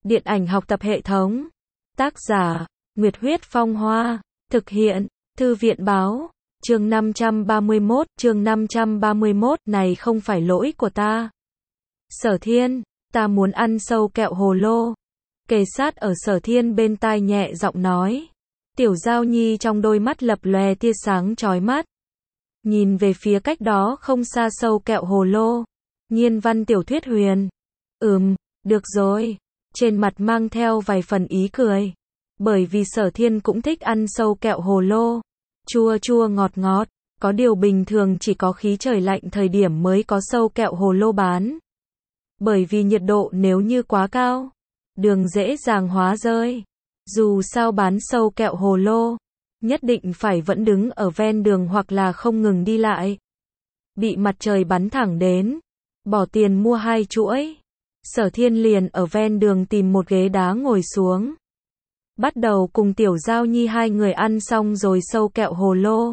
Điện ảnh học tập hệ thống. Tác giả, Nguyệt Huyết Phong Hoa. Thực hiện, Thư viện Báo. Chương 531, này không phải lỗi của ta. Sở Thiên, ta muốn ăn sâu kẹo hồ lô. Kề sát ở Sở Thiên bên tai nhẹ giọng nói. Tiểu Giao Nhi trong đôi mắt lập lòe tia sáng chói mắt. Nhìn về phía cách đó không xa sâu kẹo hồ lô. Nhiên văn tiểu thuyết huyền. Được rồi. Trên mặt mang theo vài phần ý cười. Bởi vì Sở Thiên cũng thích ăn sâu kẹo hồ lô. Chua chua ngọt ngọt. Có điều bình thường chỉ có khí trời lạnh thời điểm mới có sâu kẹo hồ lô bán. Bởi vì nhiệt độ nếu như quá cao, đường dễ dàng hóa rơi. Dù sao bán sâu kẹo hồ lô, nhất định phải vẫn đứng ở ven đường hoặc là không ngừng đi lại. Bị mặt trời bắn thẳng đến, bỏ tiền mua 2 chuỗi. Sở Thiên liền ở ven đường tìm một ghế đá ngồi xuống. Bắt đầu cùng Tiểu Giao Nhi hai người ăn xong rồi sâu kẹo hồ lô.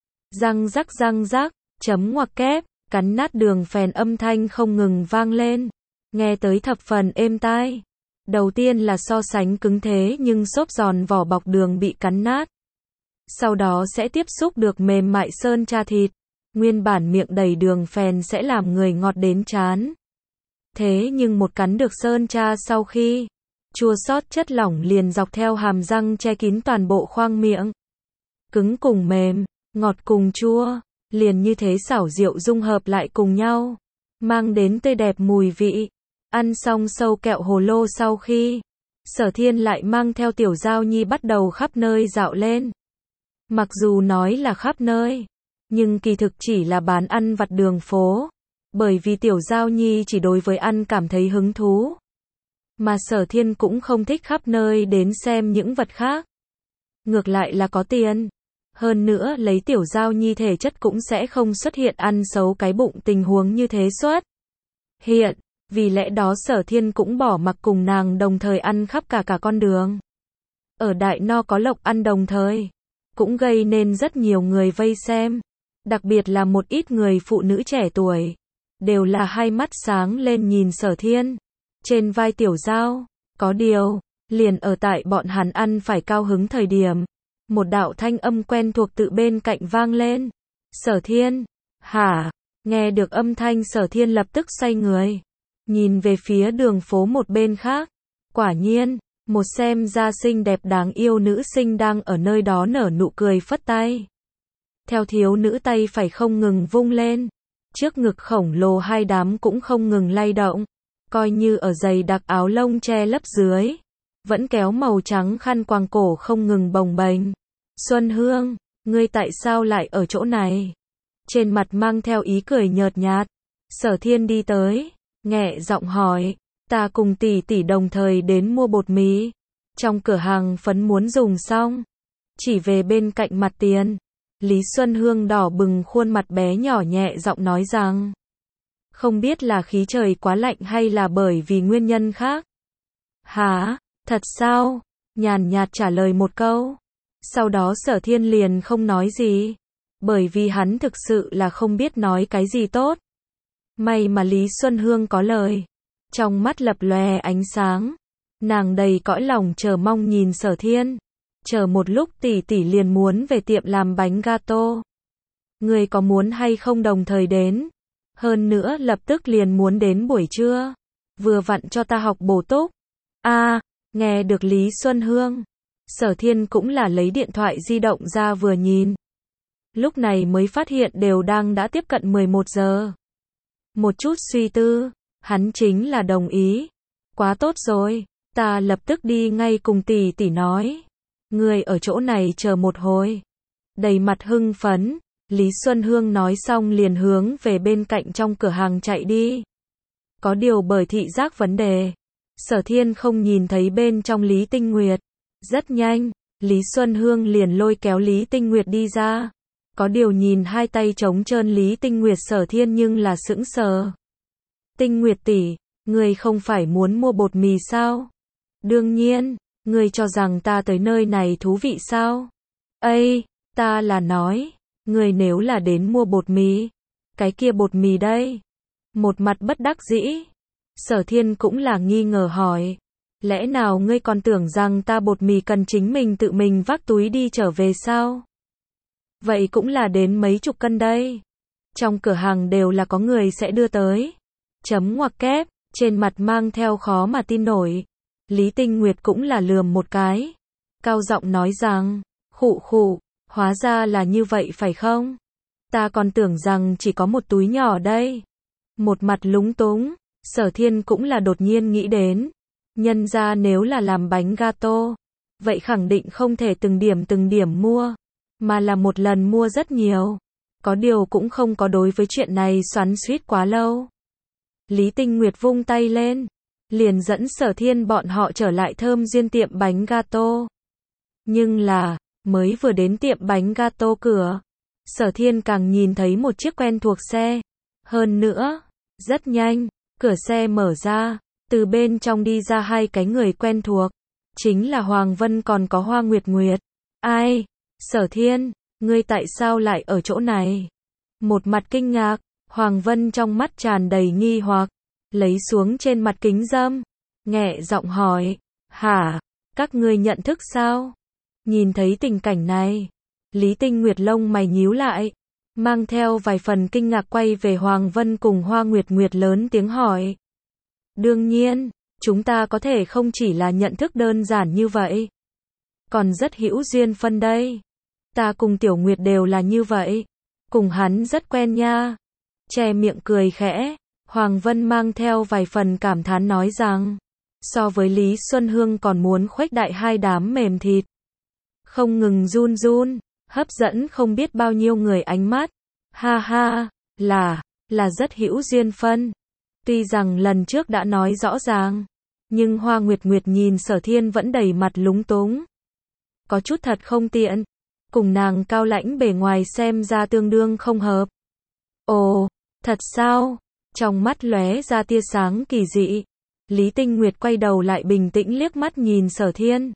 Răng rắc, chấm ngoặc kép, cắn nát đường phèn âm thanh không ngừng vang lên. Nghe tới thập phần êm tai. Đầu tiên là so sánh cứng thế nhưng xốp giòn vỏ bọc đường bị cắn nát. Sau đó sẽ tiếp xúc được mềm mại sơn tra thịt. Nguyên bản miệng đầy đường phèn sẽ làm người ngọt đến chán. Thế nhưng một cắn được sơn tra sau khi chua xót chất lỏng liền dọc theo hàm răng che kín toàn bộ khoang miệng. Cứng cùng mềm, ngọt cùng chua, liền như thế xảo diệu dung hợp lại cùng nhau, mang đến tươi đẹp mùi vị. Ăn xong sâu kẹo hồ lô sau khi, Sở Thiên lại mang theo Tiểu Giao Nhi bắt đầu khắp nơi dạo lên. Mặc dù nói là khắp nơi, nhưng kỳ thực chỉ là bán ăn vặt đường phố, bởi vì Tiểu Giao Nhi chỉ đối với ăn cảm thấy hứng thú. Mà Sở Thiên cũng không thích khắp nơi đến xem những vật khác. Ngược lại là có tiền. Hơn nữa lấy Tiểu Giao Nhi thể chất cũng sẽ không xuất hiện ăn xấu cái bụng tình huống như thế xuất hiện. Vì lẽ đó Sở Thiên cũng bỏ mặc cùng nàng đồng thời ăn khắp cả con đường. Ở Đại No có lộc ăn đồng thời, cũng gây nên rất nhiều người vây xem. Đặc biệt là một ít người phụ nữ trẻ tuổi, đều là hai mắt sáng lên nhìn Sở Thiên. Trên vai Tiểu Giao, có điều, liền ở tại bọn hắn ăn phải cao hứng thời điểm. Một đạo thanh âm quen thuộc tự bên cạnh vang lên. Sở Thiên, hả? Nghe được âm thanh Sở Thiên lập tức xoay người. Nhìn về phía đường phố một bên khác. Quả nhiên, một xem ra xinh đẹp đáng yêu nữ sinh đang ở nơi đó nở nụ cười phất tay. Theo thiếu nữ tay phải không ngừng vung lên. Trước ngực khổng lồ hai đám cũng không ngừng lay động. Coi như ở giày đặc áo lông che lấp dưới. Vẫn kéo màu trắng khăn quàng cổ không ngừng bồng bềnh. Xuân Hương, ngươi tại sao lại ở chỗ này? Trên mặt mang theo ý cười nhợt nhạt. Sở Thiên đi tới, nhẹ giọng hỏi. Ta cùng tỷ tỷ đồng thời đến mua bột mì. Trong cửa hàng phấn muốn dùng xong. Chỉ về bên cạnh mặt tiền. Lý Xuân Hương đỏ bừng khuôn mặt bé nhỏ nhẹ giọng nói rằng. Không biết là khí trời quá lạnh hay là bởi vì nguyên nhân khác. Hả? Thật sao? Nhàn nhạt trả lời một câu. Sau đó Sở Thiên liền không nói gì. Bởi vì hắn thực sự là không biết nói cái gì tốt. May mà Lý Xuân Hương có lời. Trong mắt lập lòe ánh sáng. Nàng đầy cõi lòng chờ mong nhìn Sở Thiên. Chờ một lúc tỷ tỷ liền muốn về tiệm làm bánh gato. Người có muốn hay không đồng thời đến? Hơn nữa lập tức liền muốn đến buổi trưa. Vừa vặn cho ta học bổ túc. Nghe được Lý Xuân Hương. Sở Thiên cũng là lấy điện thoại di động ra vừa nhìn. Lúc này mới phát hiện đều đã tiếp cận 11 giờ. Một chút suy tư, hắn chính là đồng ý. Quá tốt rồi, ta lập tức đi ngay cùng tỷ tỷ nói. Người ở chỗ này chờ một hồi. Đầy mặt hưng phấn, Lý Xuân Hương nói xong liền hướng về bên cạnh trong cửa hàng chạy đi. Có điều bởi thị giác vấn đề, Sở Thiên không nhìn thấy bên trong Lý Tinh Nguyệt. Rất nhanh, Lý Xuân Hương liền lôi kéo Lý Tinh Nguyệt đi ra. Có điều nhìn hai tay trống trơn Lý Tinh Nguyệt Sở Thiên nhưng là sững sờ. Tinh Nguyệt tỷ, ngươi không phải muốn mua bột mì sao? Đương nhiên, ngươi cho rằng ta tới nơi này thú vị sao? Ta là nói, ngươi nếu là đến mua bột mì, cái kia bột mì đây. Một mặt bất đắc dĩ. Sở Thiên cũng là nghi ngờ hỏi. Lẽ nào ngươi còn tưởng rằng ta bột mì cần chính mình tự mình vác túi đi trở về sao? Vậy cũng là đến mấy chục cân đây. Trong cửa hàng đều là có người sẽ đưa tới. Chấm ngoặc kép, trên mặt mang theo khó mà tin nổi. Lý Tinh Nguyệt cũng là lườm một cái. Cao giọng nói rằng, khụ khụ, hóa ra là như vậy phải không? Ta còn tưởng rằng chỉ có một túi nhỏ đây. Một mặt lúng túng, Sở Thiên cũng là đột nhiên nghĩ đến. Nhân ra nếu là làm bánh gato, vậy khẳng định không thể từng điểm mua, mà là một lần mua rất nhiều. Có điều cũng không có đối với chuyện này xoắn xuýt quá lâu. Lý Tinh Nguyệt vung tay lên, liền dẫn Sở Thiên bọn họ trở lại Thơm Duyên tiệm bánh gato. Nhưng là, mới vừa đến tiệm bánh gato cửa, Sở Thiên càng nhìn thấy một chiếc quen thuộc xe. Hơn nữa, rất nhanh, cửa xe mở ra, từ bên trong đi ra hai cái người quen thuộc. Chính là Hoàng Vân còn có Hoa Nguyệt Nguyệt. Ai? Sở Thiên, ngươi tại sao lại ở chỗ này? Một mặt kinh ngạc, Hoàng Vân trong mắt tràn đầy nghi hoặc, lấy xuống trên mặt kính râm, nhẹ giọng hỏi, hả, các ngươi nhận thức sao? Nhìn thấy tình cảnh này, Lý Tinh Nguyệt lông mày nhíu lại, mang theo vài phần kinh ngạc quay về Hoàng Vân cùng Hoa Nguyệt Nguyệt lớn tiếng hỏi. Đương nhiên, chúng ta có thể không chỉ là nhận thức đơn giản như vậy, còn rất hữu duyên phân đây. Ta cùng Tiểu Nguyệt đều là như vậy, cùng hắn rất quen nha. Che miệng cười khẽ, Hoàng Vân mang theo vài phần cảm thán nói rằng, so với Lý Xuân Hương còn muốn khuếch đại hai đám mềm thịt. Không ngừng run run, hấp dẫn không biết bao nhiêu người ánh mắt. Ha ha, là rất hữu duyên phân. Tuy rằng lần trước đã nói rõ ràng, nhưng Hoa Nguyệt Nguyệt nhìn Sở Thiên vẫn đầy mặt lúng túng. Có chút thật không tiện, cùng nàng cao lãnh bề ngoài xem ra tương đương không hợp. Ồ, thật sao? Trong mắt lóe ra tia sáng kỳ dị. Lý Tinh Nguyệt quay đầu lại bình tĩnh liếc mắt nhìn Sở Thiên.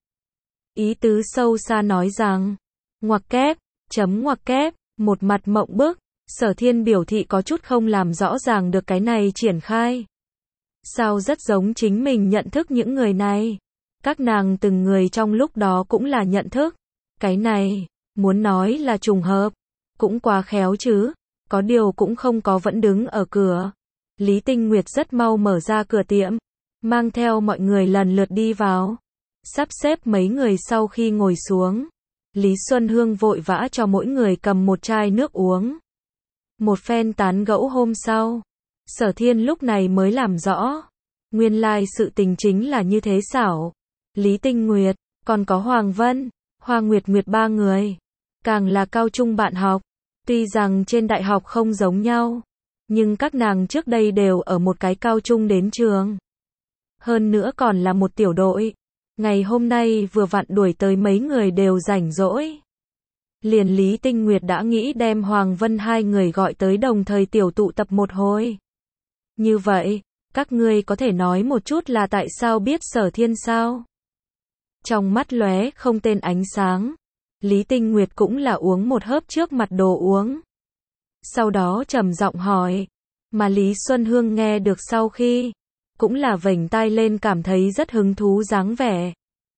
Ý tứ sâu xa nói rằng, ngoặc kép, chấm ngoặc kép, một mặt mộng bức. Sở Thiên biểu thị có chút không làm rõ ràng được cái này triển khai. Sao rất giống chính mình nhận thức những người này. Các nàng từng người trong lúc đó cũng là nhận thức. Cái này, muốn nói là trùng hợp, cũng quá khéo chứ. Có điều cũng không có vẫn đứng ở cửa. Lý Tinh Nguyệt rất mau mở ra cửa tiệm, mang theo mọi người lần lượt đi vào. Sắp xếp mấy người sau khi ngồi xuống, Lý Xuân Hương vội vã cho mỗi người cầm một chai nước uống. Một phen tán gẫu hôm sau, Sở Thiên lúc này mới làm rõ. Nguyên lai sự tình chính là như thế xảo. Lý Tinh Nguyệt, còn có Hoàng Vân, Hoa Nguyệt Nguyệt ba người. Càng là cao trung bạn học. Tuy rằng trên đại học không giống nhau, nhưng các nàng trước đây đều ở một cái cao trung đến trường. Hơn nữa còn là một tiểu đội. Ngày hôm nay vừa vặn đuổi tới mấy người đều rảnh rỗi. Liền Lý Tinh Nguyệt đã nghĩ đem Hoàng Vân hai người gọi tới đồng thời tiểu tụ tập một hồi. Như vậy, các ngươi có thể nói một chút là tại sao biết Sở Thiên sao? Trong mắt lóe không tên ánh sáng, Lý Tinh Nguyệt cũng là uống một hớp trước mặt đồ uống. Sau đó trầm giọng hỏi, mà Lý Xuân Hương nghe được sau khi, cũng là vểnh tai lên cảm thấy rất hứng thú dáng vẻ.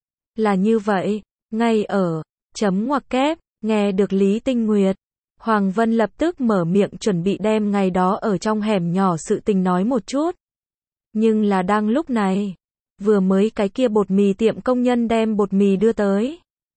Là như vậy, ngay ở, chấm ngoặc kép, nghe được Lý Tinh Nguyệt, Hoàng Vân lập tức mở miệng chuẩn bị đem ngày đó ở trong hẻm nhỏ sự tình nói một chút. Nhưng là đang lúc này, vừa mới cái kia bột mì tiệm công nhân đem bột mì đưa tới.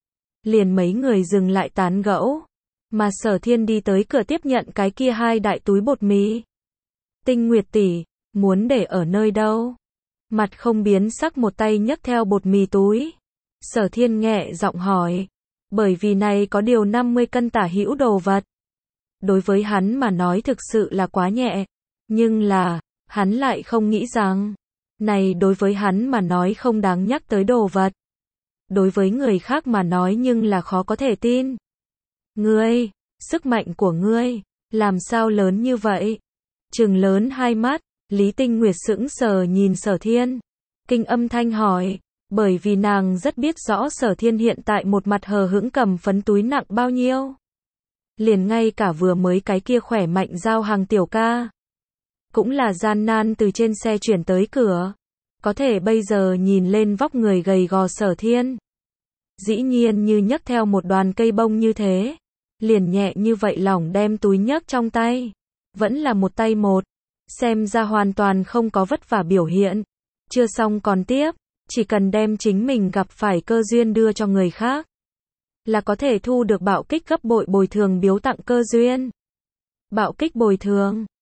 Liền mấy người dừng lại tán gẫu, mà Sở Thiên đi tới cửa tiếp nhận cái kia hai đại túi bột mì. Tinh Nguyệt tỷ, muốn để ở nơi đâu? Mặt không biến sắc một tay nhấc theo bột mì túi. Sở Thiên nhẹ giọng hỏi, bởi vì này có điều 50 cân tả hữu đồ vật. Đối với hắn mà nói thực sự là quá nhẹ, nhưng là, hắn lại không nghĩ rằng, này đối với hắn mà nói không đáng nhắc tới đồ vật. Đối với người khác mà nói nhưng là khó có thể tin. Ngươi, sức mạnh của ngươi, làm sao lớn như vậy? Trừng lớn hai mắt, Lý Tinh Nguyệt sững sờ nhìn Sở Thiên. Kinh âm thanh hỏi, bởi vì nàng rất biết rõ Sở Thiên hiện tại một mặt hờ hững cầm phấn túi nặng bao nhiêu. Liền ngay cả vừa mới cái kia khỏe mạnh giao hàng tiểu ca, cũng là gian nan từ trên xe chuyển tới cửa. Có thể bây giờ nhìn lên vóc người gầy gò Sở Thiên. Dĩ nhiên như nhấc theo một đoàn cây bông như thế. Liền nhẹ như vậy lỏng đem túi nhấc trong tay. Vẫn là một tay một. Xem ra hoàn toàn không có vất vả biểu hiện. Chưa xong còn tiếp. Chỉ cần đem chính mình gặp phải cơ duyên đưa cho người khác. Là có thể thu được bạo kích gấp bội bồi thường biếu tặng cơ duyên. Bạo kích bồi thường.